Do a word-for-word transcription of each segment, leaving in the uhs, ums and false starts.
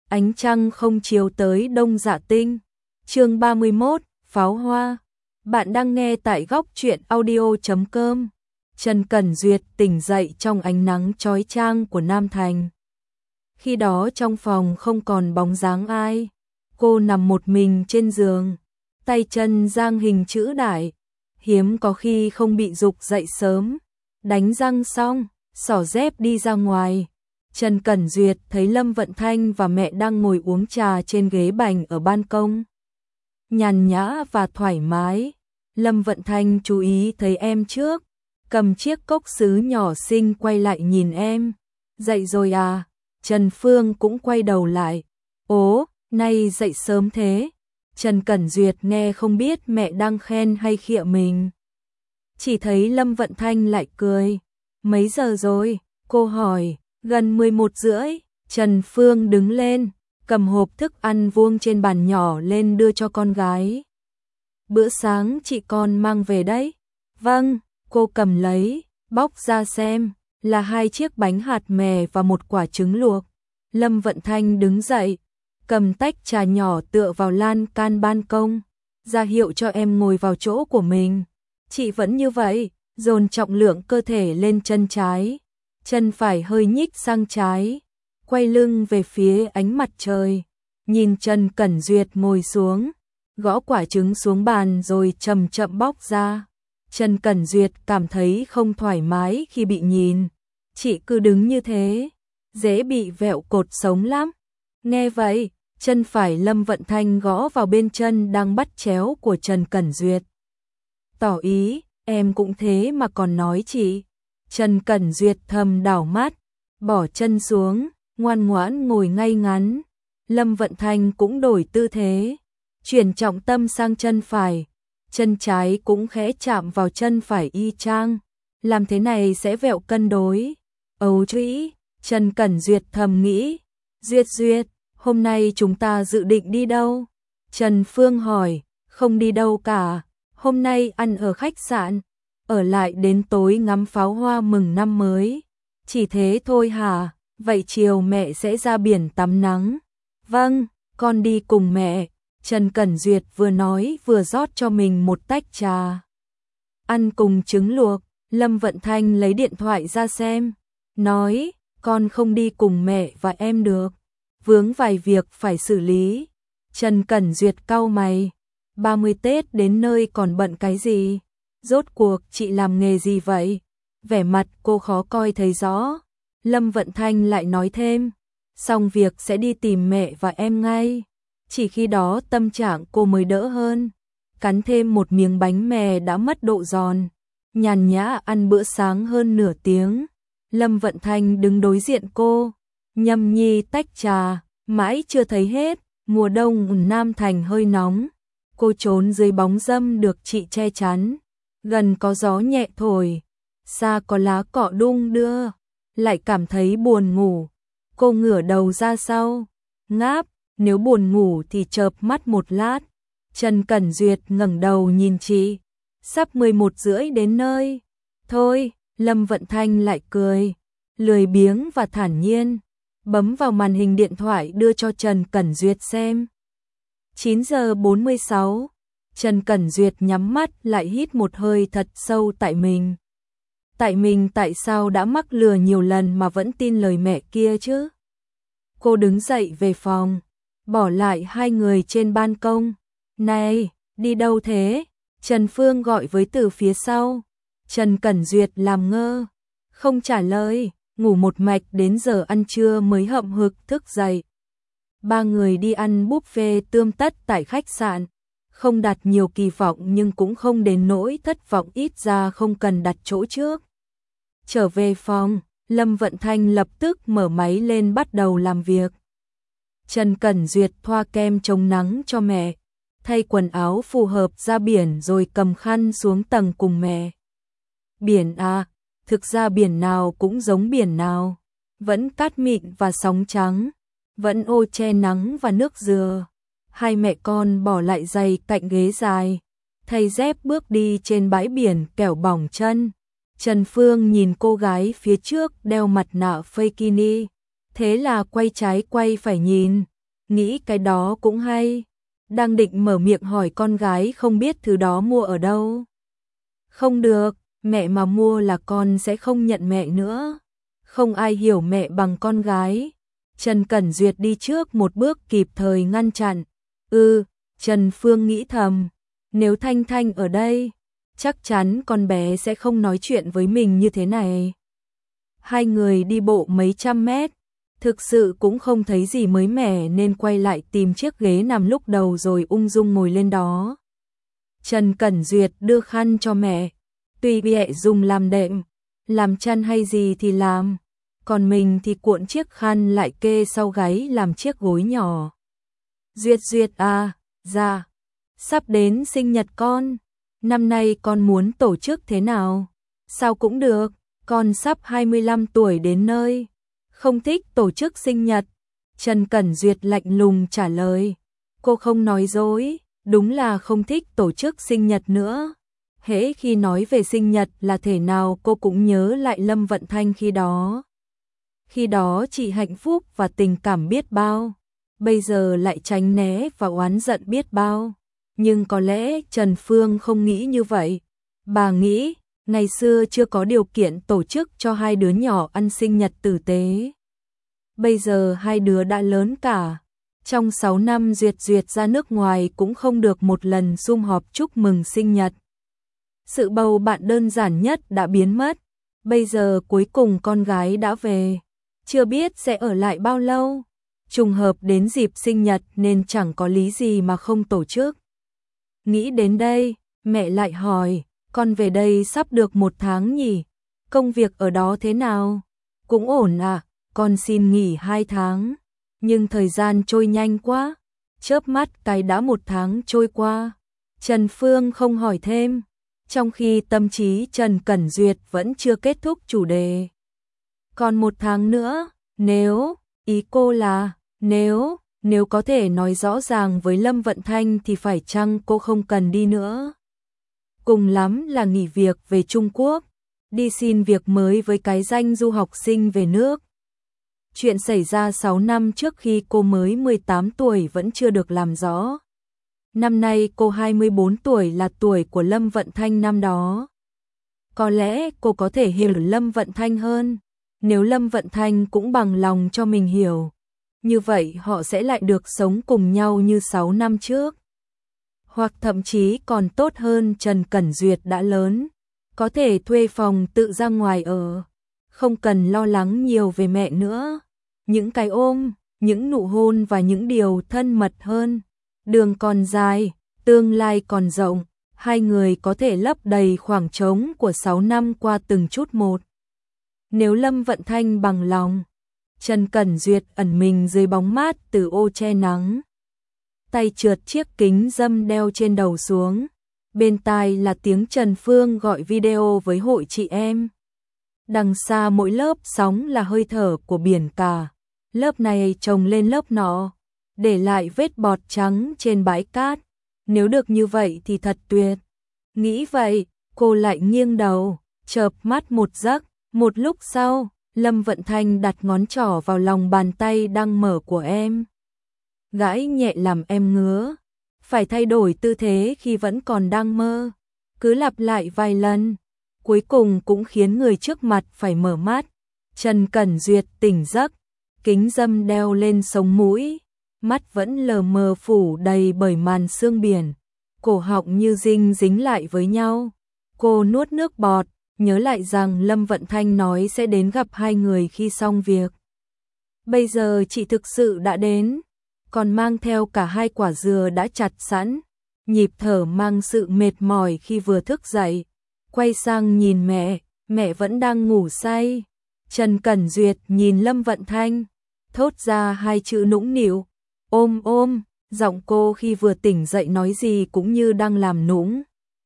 ánh trăng không chiếu tới Đông Dạ Tinh. Chương ba mươi mốt, pháo hoa. Bạn đang nghe tại góc truyện audio chấm com. Trần Cẩn Duyệt tỉnh dậy trong ánh nắng chói chang của Nam Thành. Khi đó trong phòng không còn bóng dáng ai, cô nằm một mình trên giường, tay chân giang hình chữ đại, hiếm có khi không bị dục dậy sớm. Đánh răng xong, xỏ dép đi ra ngoài. Trần Cẩn Duyệt thấy Lâm Vận Thanh và mẹ đang ngồi uống trà trên ghế bành ở ban công. Nhàn nhã và thoải mái. Lâm Vận Thanh chú ý thấy em trước, cầm chiếc cốc sứ nhỏ xinh quay lại nhìn em. Dậy rồi à? Trần Phương cũng quay đầu lại. Ố, nay dậy sớm thế. Trần Cẩn Duyệt nghe không biết mẹ đang khen hay khịa mình. Chỉ thấy Lâm Vận Thanh lại cười. Mấy giờ rồi? Cô hỏi. Gần mười một rưỡi. Trần Phương đứng lên, cầm hộp thức ăn vuông trên bàn nhỏ lên đưa cho con gái. Bữa sáng chị con mang về đấy. Vâng, cô cầm lấy, bóc ra xem, là hai chiếc bánh hạt mè và một quả trứng luộc. Lâm Vận Thanh đứng dậy, cầm tách trà nhỏ tựa vào lan can ban công, ra hiệu cho em ngồi vào chỗ của mình. Chị vẫn như vậy, dồn trọng lượng cơ thể lên chân trái, chân phải hơi nhích sang trái, quay lưng về phía ánh mặt trời. Nhìn Trần Cẩn Duyệt ngồi xuống, gõ quả trứng xuống bàn rồi chậm chậm bóc ra. Trần Cẩn Duyệt cảm thấy không thoải mái khi bị nhìn. Chị cứ đứng như thế, dễ bị vẹo cột sống lắm. Nghe vậy, chân phải Lâm Vận Thanh gõ vào bên chân đang bắt chéo của Trần Cẩn Duyệt. Tỏ ý, em cũng thế mà còn nói chị. Trần Cẩn Duyệt thầm đảo mắt, bỏ chân xuống, ngoan ngoãn ngồi ngay ngắn. Lâm Vận Thanh cũng đổi tư thế, chuyển trọng tâm sang chân phải. Chân trái cũng khẽ chạm vào chân phải y chang. Làm thế này sẽ vẹo cân đối. Ấu trĩ, Trần Cẩn Duyệt thầm nghĩ. Duyệt Duyệt, hôm nay chúng ta dự định đi đâu? Trần Phương hỏi. Không đi đâu cả, hôm nay ăn ở khách sạn, ở lại đến tối ngắm pháo hoa mừng năm mới. Chỉ thế thôi hả? Vậy chiều mẹ sẽ ra biển tắm nắng. Vâng, con đi cùng mẹ. Trần Cẩn Duyệt vừa nói vừa rót cho mình một tách trà. Ăn cùng trứng luộc, Lâm Vận Thanh lấy điện thoại ra xem, nói, con không đi cùng mẹ và em được, vướng vài việc phải xử lý. Trần Cẩn Duyệt cau mày, ba mươi Tết đến nơi còn bận cái gì? Rốt cuộc chị làm nghề gì vậy? Vẻ mặt cô khó coi thấy rõ. Lâm Vận Thanh lại nói thêm, xong việc sẽ đi tìm mẹ và em ngay. Chỉ khi đó tâm trạng cô mới đỡ hơn. Cắn thêm một miếng bánh mè đã mất độ giòn, nhàn nhã ăn bữa sáng hơn nửa tiếng. Lâm Vận Thanh đứng đối diện cô, nhâm nhi tách trà, mãi chưa thấy hết. Mùa đông Nam Thành hơi nóng, cô trốn dưới bóng râm được chị che chắn. Gần có gió nhẹ thổi, xa có lá cọ đung đưa, lại cảm thấy buồn ngủ. Cô ngửa đầu ra sau, ngáp. Nếu buồn ngủ thì chợp mắt một lát. Trần Cẩn Duyệt ngẩng đầu nhìn chị. Sắp mười một rưỡi đến nơi. Thôi, Lâm Vận Thanh lại cười, lười biếng và thản nhiên, bấm vào màn hình điện thoại đưa cho Trần Cẩn Duyệt xem. chín giờ bốn mươi sáu. Trần Cẩn Duyệt nhắm mắt lại hít một hơi thật sâu tại mình. Tại mình tại sao đã mắc lừa nhiều lần mà vẫn tin lời mẹ kia chứ? Cô đứng dậy về phòng, bỏ lại hai người trên ban công. Này, đi đâu thế? Trần Phương gọi với từ phía sau. Trần Cẩn Duyệt làm ngơ, không trả lời, ngủ một mạch đến giờ ăn trưa mới hậm hực thức dậy. Ba người đi ăn buffet tươm tất tại khách sạn, không đặt nhiều kỳ vọng nhưng cũng không đến nỗi thất vọng, ít ra không cần đặt chỗ trước. Trở về phòng, Lâm Vận Thanh lập tức mở máy lên bắt đầu làm việc. Trần Cẩn Duyệt thoa kem chống nắng cho mẹ, thay quần áo phù hợp ra biển rồi cầm khăn xuống tầng cùng mẹ. Biển à, thực ra biển nào cũng giống biển nào, vẫn cát mịn và sóng trắng, vẫn ô che nắng và nước dừa. Hai mẹ con bỏ lại giày cạnh ghế dài, thay dép bước đi trên bãi biển kẻo bỏng chân. Trần Phương nhìn cô gái phía trước đeo mặt nạ fakini, thế là quay trái quay phải nhìn, nghĩ cái đó cũng hay. Đang định mở miệng hỏi con gái không biết thứ đó mua ở đâu. Không được, mẹ mà mua là con sẽ không nhận mẹ nữa. Không ai hiểu mẹ bằng con gái. Trần Cẩn Duyệt đi trước một bước kịp thời ngăn chặn. Ừ, Trần Phương nghĩ thầm, nếu Thanh Thanh ở đây, chắc chắn con bé sẽ không nói chuyện với mình như thế này. Hai người đi bộ mấy trăm mét, thực sự cũng không thấy gì mới mẻ nên quay lại tìm chiếc ghế nằm lúc đầu rồi ung dung ngồi lên đó. Trần Cẩn Duyệt đưa khăn cho mẹ, tùy mẹ dùng làm đệm, làm chăn hay gì thì làm, còn mình thì cuộn chiếc khăn lại kê sau gáy làm chiếc gối nhỏ. Duyệt Duyệt à, dạ, sắp đến sinh nhật con, năm nay con muốn tổ chức thế nào? Sao cũng được, con sắp hai mươi lăm tuổi đến nơi, không thích tổ chức sinh nhật. Trần Cẩn Duyệt lạnh lùng trả lời, cô không nói dối, đúng là không thích tổ chức sinh nhật nữa. Hễ khi nói về sinh nhật là thể nào cô cũng nhớ lại Lâm Vận Thanh khi đó. Khi đó chị hạnh phúc và tình cảm biết bao, bây giờ lại tránh né và oán giận biết bao. Nhưng có lẽ Trần Phương không nghĩ như vậy. Bà nghĩ, ngày xưa chưa có điều kiện tổ chức cho hai đứa nhỏ ăn sinh nhật tử tế. Bây giờ hai đứa đã lớn cả. Trong sáu năm Duyệt Duyệt ra nước ngoài cũng không được một lần sum họp chúc mừng sinh nhật. Sự bầu bạn đơn giản nhất đã biến mất. Bây giờ cuối cùng con gái đã về. Chưa biết sẽ ở lại bao lâu. Trùng hợp đến dịp sinh nhật nên chẳng có lý gì mà không tổ chức. Nghĩ đến đây, mẹ lại hỏi, con về đây sắp được một tháng nhỉ? Công việc ở đó thế nào? Cũng ổn à, con xin nghỉ hai tháng. Nhưng thời gian trôi nhanh quá, chớp mắt cái đã một tháng trôi qua. Trần Phương không hỏi thêm, trong khi tâm trí Trần Cẩn Duyệt vẫn chưa kết thúc chủ đề. Còn một tháng nữa, nếu, ý cô là, nếu, nếu có thể nói rõ ràng với Lâm Vận Thanh thì phải chăng cô không cần đi nữa? Cùng lắm là nghỉ việc về Trung Quốc, đi xin việc mới với cái danh du học sinh về nước. Chuyện xảy ra sáu năm trước khi cô mới mười tám tuổi vẫn chưa được làm rõ. Năm nay cô hai mươi bốn tuổi là tuổi của Lâm Vận Thanh năm đó. Có lẽ cô có thể hiểu Lâm Vận Thanh hơn, nếu Lâm Vận Thanh cũng bằng lòng cho mình hiểu. Như vậy họ sẽ lại được sống cùng nhau như sáu năm trước. Hoặc thậm chí còn tốt hơn. Trần Cẩn Duyệt đã lớn, có thể thuê phòng tự ra ngoài ở, không cần lo lắng nhiều về mẹ nữa. Những cái ôm, những nụ hôn và những điều thân mật hơn. Đường còn dài, tương lai còn rộng, hai người có thể lấp đầy khoảng trống của sáu năm qua từng chút một. Nếu Lâm Vận Thanh bằng lòng. Trần Cẩn Duyệt ẩn mình dưới bóng mát từ ô che nắng. Tay trượt chiếc kính râm đeo trên đầu xuống. Bên tai là tiếng Trần Phương gọi video với hội chị em. Đằng xa mỗi lớp sóng là hơi thở của biển cả. Lớp này chồng lên lớp nọ, để lại vết bọt trắng trên bãi cát. Nếu được như vậy thì thật tuyệt. Nghĩ vậy, cô lại nghiêng đầu, chợp mắt một giấc. Một lúc sau, Lâm Vận Thanh đặt ngón trỏ vào lòng bàn tay đang mở của em. Gãi nhẹ làm em ngứa. Phải thay đổi tư thế khi vẫn còn đang mơ. Cứ lặp lại vài lần. Cuối cùng cũng khiến người trước mặt phải mở mắt. Trần Cẩn Duyệt tỉnh giấc. Kính râm đeo lên sống mũi. Mắt vẫn lờ mờ phủ đầy bởi màn sương biển. Cổ họng như dinh dính lại với nhau. Cô nuốt nước bọt. Nhớ lại rằng Lâm Vận Thanh nói sẽ đến gặp hai người khi xong việc. Bây giờ chị thực sự đã đến, còn mang theo cả hai quả dừa đã chặt sẵn. Nhịp thở mang sự mệt mỏi khi vừa thức dậy. Quay sang nhìn mẹ, mẹ vẫn đang ngủ say. Trần Cẩn Duyệt nhìn Lâm Vận Thanh, thốt ra hai chữ nũng nịu, ôm ôm. Giọng cô khi vừa tỉnh dậy nói gì cũng như đang làm nũng.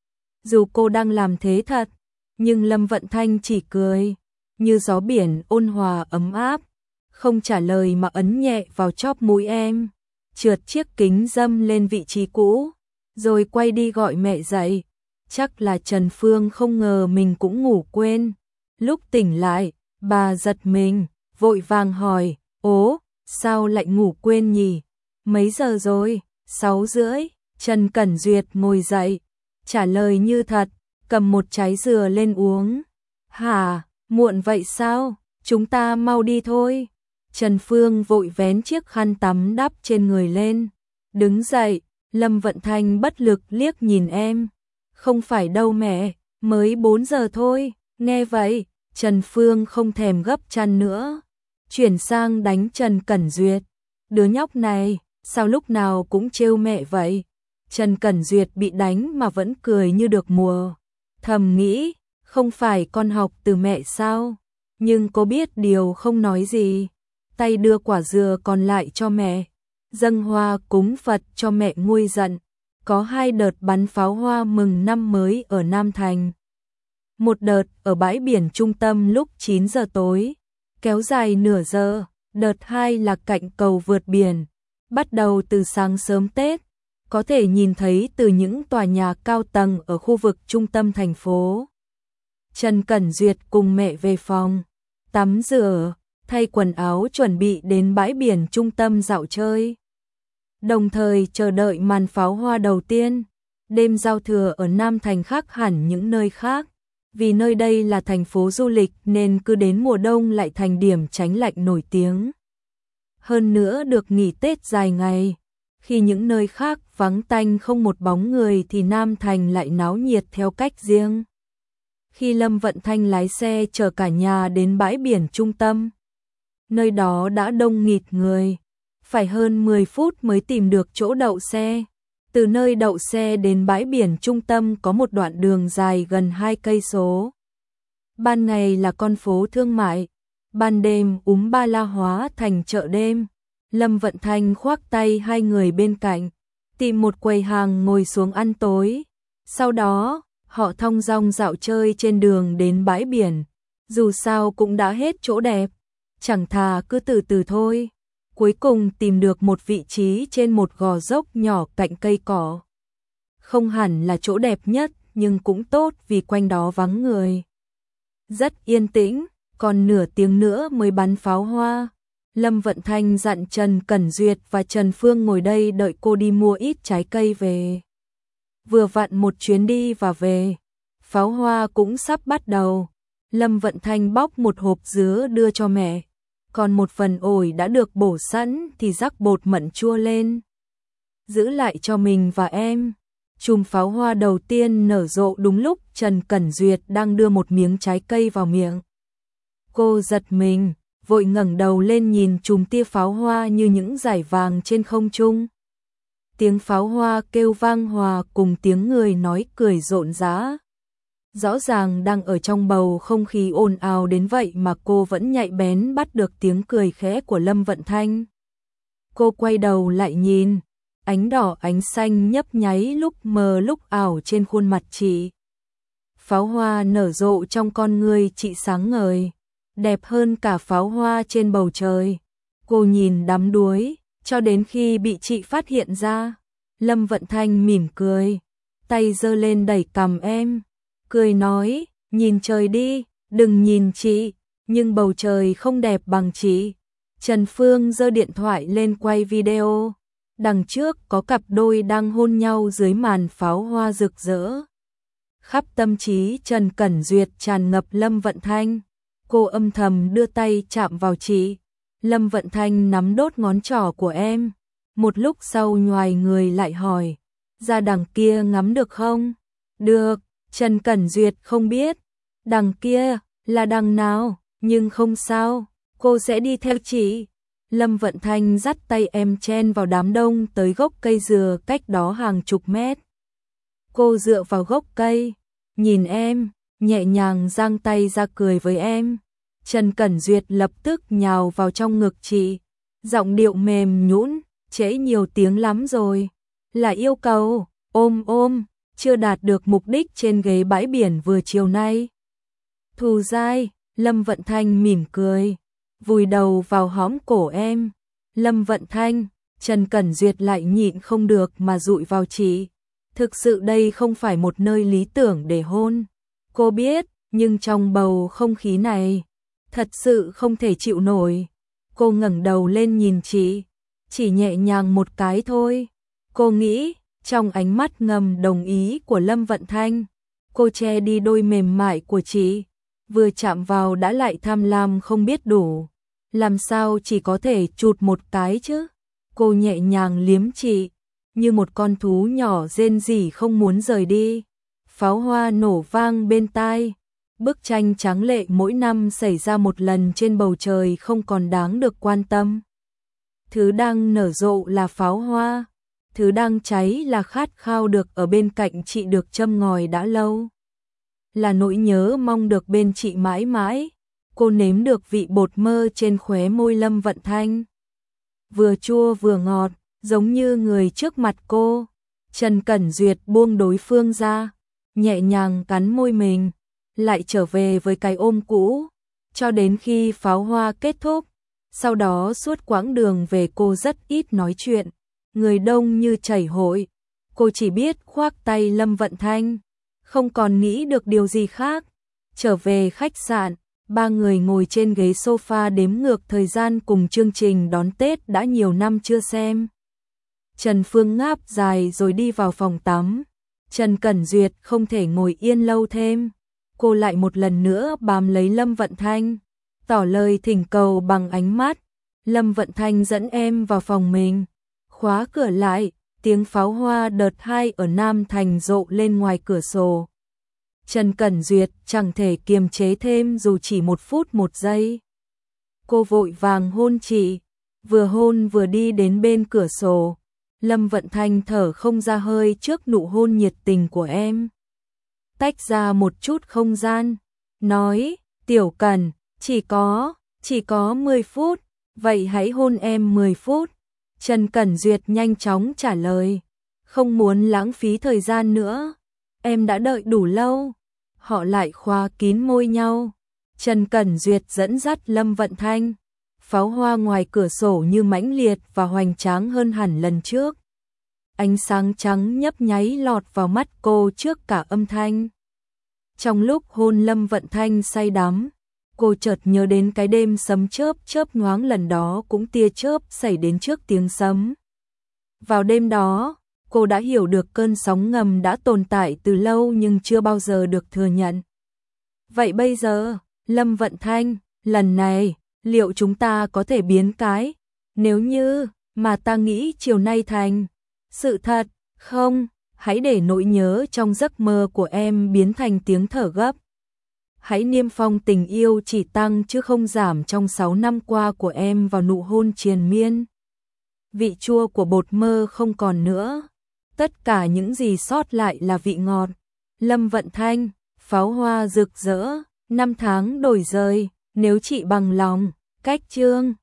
Dù cô đang làm thế thật, nhưng Lâm Vận Thanh chỉ cười, như gió biển ôn hòa ấm áp, không trả lời mà ấn nhẹ vào chóp mũi em, trượt chiếc kính râm lên vị trí cũ, rồi quay đi gọi mẹ dậy. Chắc là Trần Phương không ngờ mình cũng ngủ quên. Lúc tỉnh lại, bà giật mình, vội vàng hỏi, ố, sao lại ngủ quên nhỉ? Mấy giờ rồi? Sáu rưỡi. Trần Cẩn Duyệt ngồi dậy, trả lời như thật, cầm một trái dừa lên uống. Hả, muộn vậy sao? Chúng ta mau đi thôi. Trần Phương vội vén chiếc khăn tắm đắp trên người lên. Đứng dậy, Lâm Vận Thanh bất lực liếc nhìn em. Không phải đâu mẹ, mới bốn giờ thôi. Nghe vậy, Trần Phương không thèm gấp chăn nữa. Chuyển sang đánh Trần Cẩn Duyệt. Đứa nhóc này, sao lúc nào cũng trêu mẹ vậy? Trần Cẩn Duyệt bị đánh mà vẫn cười như được mùa. Thầm nghĩ, không phải con học từ mẹ sao? Nhưng cô biết điều không nói gì. Tay đưa quả dừa còn lại cho mẹ. Dâng hoa cúng Phật cho mẹ nguôi giận. Có hai đợt bắn pháo hoa mừng năm mới ở Nam Thành. Một đợt ở bãi biển trung tâm lúc chín giờ tối, kéo dài nửa giờ. Đợt hai là cạnh cầu vượt biển, bắt đầu từ sáng sớm Tết, có thể nhìn thấy từ những tòa nhà cao tầng ở khu vực trung tâm thành phố. Trần Cẩn Duyệt cùng mẹ về phòng, tắm rửa, thay quần áo chuẩn bị đến bãi biển trung tâm dạo chơi. Đồng thời chờ đợi màn pháo hoa đầu tiên. Đêm giao thừa ở Nam Thành khác hẳn những nơi khác. Vì nơi đây là thành phố du lịch nên cứ đến mùa đông lại thành điểm tránh lạnh nổi tiếng. Hơn nữa được nghỉ Tết dài ngày. Khi những nơi khác vắng tanh không một bóng người thì Nam Thành lại náo nhiệt theo cách riêng. Khi Lâm Vận Thanh lái xe chở cả nhà đến bãi biển trung tâm, nơi đó đã đông nghịt người. Phải hơn mười phút mới tìm được chỗ đậu xe. Từ nơi đậu xe đến bãi biển trung tâm có một đoạn đường dài gần hai cây số. Ban ngày là con phố thương mại, ban đêm úm ba la hóa thành chợ đêm. Lâm Vận Thanh khoác tay hai người bên cạnh, tìm một quầy hàng ngồi xuống ăn tối. Sau đó, họ thong dong dạo chơi trên đường đến bãi biển. Dù sao cũng đã hết chỗ đẹp, chẳng thà cứ từ từ thôi. Cuối cùng tìm được một vị trí trên một gò dốc nhỏ cạnh cây cỏ. Không hẳn là chỗ đẹp nhất, nhưng cũng tốt vì quanh đó vắng người. Rất yên tĩnh, còn nửa tiếng nữa mới bắn pháo hoa. Lâm Vận Thanh dặn Trần Cẩn Duyệt và Trần Phương ngồi đây đợi cô đi mua ít trái cây về. Vừa vặn một chuyến đi và về, pháo hoa cũng sắp bắt đầu. Lâm Vận Thanh bóc một hộp dứa đưa cho mẹ. Còn một phần ổi đã được bổ sẵn thì rắc bột mận chua lên. Giữ lại cho mình và em. Chùm pháo hoa đầu tiên nở rộ đúng lúc Trần Cẩn Duyệt đang đưa một miếng trái cây vào miệng. Cô giật mình, vội ngẩng đầu lên nhìn chùm tia pháo hoa như những dải vàng trên không trung. Tiếng pháo hoa kêu vang hòa cùng tiếng người nói cười rộn rã. Rõ ràng đang ở trong bầu không khí ồn ào đến vậy mà cô vẫn nhạy bén bắt được tiếng cười khẽ của Lâm Vận Thanh. Cô quay đầu lại nhìn, ánh đỏ ánh xanh nhấp nháy lúc mờ lúc ảo trên khuôn mặt chị. Pháo hoa nở rộ trong con người chị sáng ngời, đẹp hơn cả pháo hoa trên bầu trời. Cô nhìn đắm đuối, cho đến khi bị chị phát hiện ra. Lâm Vận Thanh mỉm cười, tay giơ lên đẩy cằm em. Cười nói, nhìn trời đi, đừng nhìn chị, nhưng bầu trời không đẹp bằng chị. Trần Phương giơ điện thoại lên quay video. Đằng trước có cặp đôi đang hôn nhau dưới màn pháo hoa rực rỡ. Khắp tâm trí Trần Cẩn Duyệt tràn ngập Lâm Vận Thanh. Cô âm thầm đưa tay chạm vào chị. Lâm Vận Thanh nắm đốt ngón trỏ của em. Một lúc sau nhoài người lại hỏi, ra đằng kia ngắm được không? Được. Trần Cẩn Duyệt không biết, đằng kia là đằng nào, nhưng không sao, cô sẽ đi theo chị. Lâm Vận Thanh dắt tay em chen vào đám đông tới gốc cây dừa cách đó hàng chục mét. Cô dựa vào gốc cây, nhìn em, nhẹ nhàng giang tay ra cười với em. Trần Cẩn Duyệt lập tức nhào vào trong ngực chị, giọng điệu mềm nhũn, trễ nhiều tiếng lắm rồi, là yêu cầu, ôm ôm. Chưa đạt được mục đích trên ghế bãi biển vừa chiều nay. Thù dai, Lâm Vận Thanh mỉm cười, vùi đầu vào hõm cổ em. Lâm Vận Thanh, Trần Cẩn Duyệt lại nhịn không được mà dụi vào chị. Thực sự đây không phải một nơi lý tưởng để hôn. Cô biết, nhưng trong bầu không khí này, thật sự không thể chịu nổi. Cô ngẩng đầu lên nhìn chị. chỉ nhẹ nhàng một cái thôi. Cô nghĩ, trong ánh mắt ngầm đồng ý của Lâm Vận Thanh, cô che đi đôi mềm mại của chị, vừa chạm vào đã lại tham lam không biết đủ, làm sao chỉ có thể chụt một cái chứ. Cô nhẹ nhàng liếm chị, như một con thú nhỏ rên rỉ không muốn rời đi. Pháo hoa nổ vang bên tai, bức tranh tráng lệ mỗi năm xảy ra một lần trên bầu trời không còn đáng được quan tâm. Thứ đang nở rộ là pháo hoa, thứ đang cháy là khát khao được ở bên cạnh chị, được châm ngòi đã lâu. Là nỗi nhớ mong được bên chị mãi mãi. Cô nếm được vị bột mơ trên khóe môi Lâm Vận Thanh. Vừa chua vừa ngọt, giống như người trước mặt cô. Trần Cẩn Duyệt buông đối phương ra, nhẹ nhàng cắn môi mình, lại trở về với cái ôm cũ, cho đến khi pháo hoa kết thúc. Sau đó suốt quãng đường về cô rất ít nói chuyện, người đông như chảy hội. Cô chỉ biết khoác tay Lâm Vận Thanh, không còn nghĩ được điều gì khác. Trở về khách sạn, ba người ngồi trên ghế sofa đếm ngược thời gian cùng chương trình đón Tết đã nhiều năm chưa xem. Trần Phương ngáp dài rồi đi vào phòng tắm. Trần Cẩn Duyệt không thể ngồi yên lâu thêm. Cô lại một lần nữa bám lấy Lâm Vận Thanh, tỏ lời thỉnh cầu bằng ánh mắt. Lâm Vận Thanh dẫn em vào phòng mình, khóa cửa lại, tiếng pháo hoa đợt hai ở Nam Thành rộ lên ngoài cửa sổ. Trần Cẩn Duyệt chẳng thể kiềm chế thêm dù chỉ một phút một giây. Cô vội vàng hôn chị, vừa hôn vừa đi đến bên cửa sổ. Lâm Vận Thanh thở không ra hơi trước nụ hôn nhiệt tình của em. Tách ra một chút không gian, nói, Tiểu Cẩn, chỉ có, chỉ có mười phút, vậy hãy hôn em mười phút. Trần Cẩn Duyệt nhanh chóng trả lời, không muốn lãng phí thời gian nữa, em đã đợi đủ lâu. Họ lại khóa kín môi nhau. Trần Cẩn Duyệt dẫn dắt Lâm Vận Thanh. Pháo hoa ngoài cửa sổ như mãnh liệt và hoành tráng hơn hẳn lần trước. Ánh sáng trắng nhấp nháy lọt vào mắt cô trước cả âm thanh. Trong lúc hôn Lâm Vận Thanh say đắm, cô chợt nhớ đến cái đêm sấm chớp chớp nhoáng lần đó, cũng tia chớp xảy đến trước tiếng sấm. Vào đêm đó, cô đã hiểu được cơn sóng ngầm đã tồn tại từ lâu nhưng chưa bao giờ được thừa nhận. Vậy bây giờ, Lâm Vận Thanh, lần này, liệu chúng ta có thể biến cái, nếu như, mà ta nghĩ chiều nay thành sự thật, không? Hãy để nỗi nhớ trong giấc mơ của em biến thành tiếng thở gấp. Hãy niêm phong tình yêu chỉ tăng chứ không giảm trong sáu năm qua của em vào nụ hôn triền miên. Vị chua của bột mơ không còn nữa. Tất cả những gì sót lại là vị ngọt. Lâm Vận Thanh, pháo hoa rực rỡ, năm tháng đổi rời, nếu chị bằng lòng. Cách chương